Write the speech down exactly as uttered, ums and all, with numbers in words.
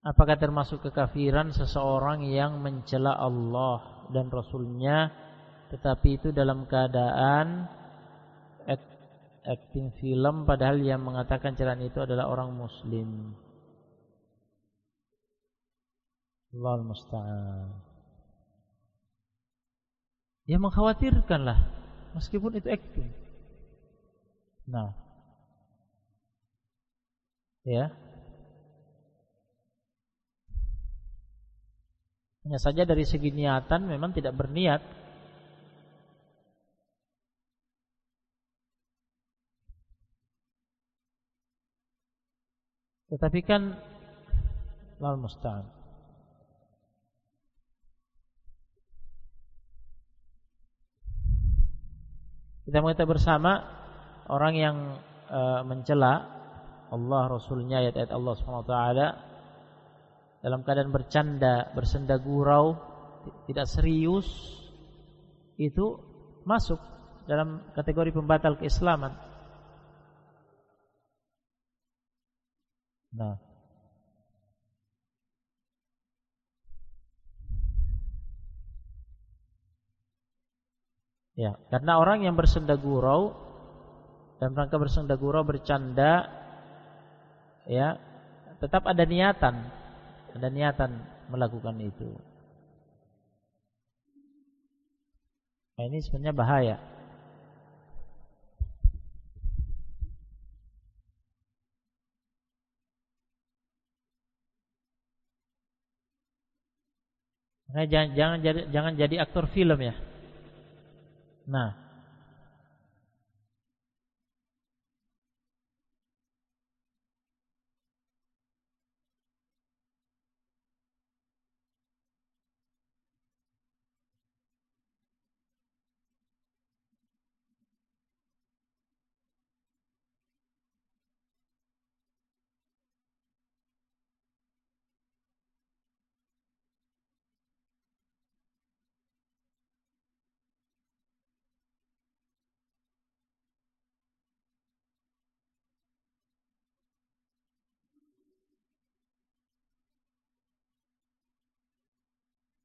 apakah termasuk kekafiran seseorang yang mencela Allah dan Rasulnya, tetapi itu dalam keadaan acting film, padahal yang mengatakan celaan itu adalah orang muslim. Allahul musta'an. Ya mengkhawatirkanlah, meskipun itu acting. Nah, ya, hanya saja dari segi niatan memang tidak berniat. Tetapi kan Allahul musta'an. Kita mengetahui bersama orang yang e, mencela Allah, Rasulnya, ayat-ayat Allah subhanahu wa taala dalam keadaan bercanda, bersenda gurau, tidak serius, itu masuk dalam kategori pembatal keislaman. Nah, ya, karena orang yang bersenda gurau dan rangka bersenda gurau, bercanda, ya, tetap ada niatan, ada niatan melakukan itu. Nah, ini sebenarnya bahaya. Nah, jangan jangan jadi jangan jadi aktor film ya. Nah,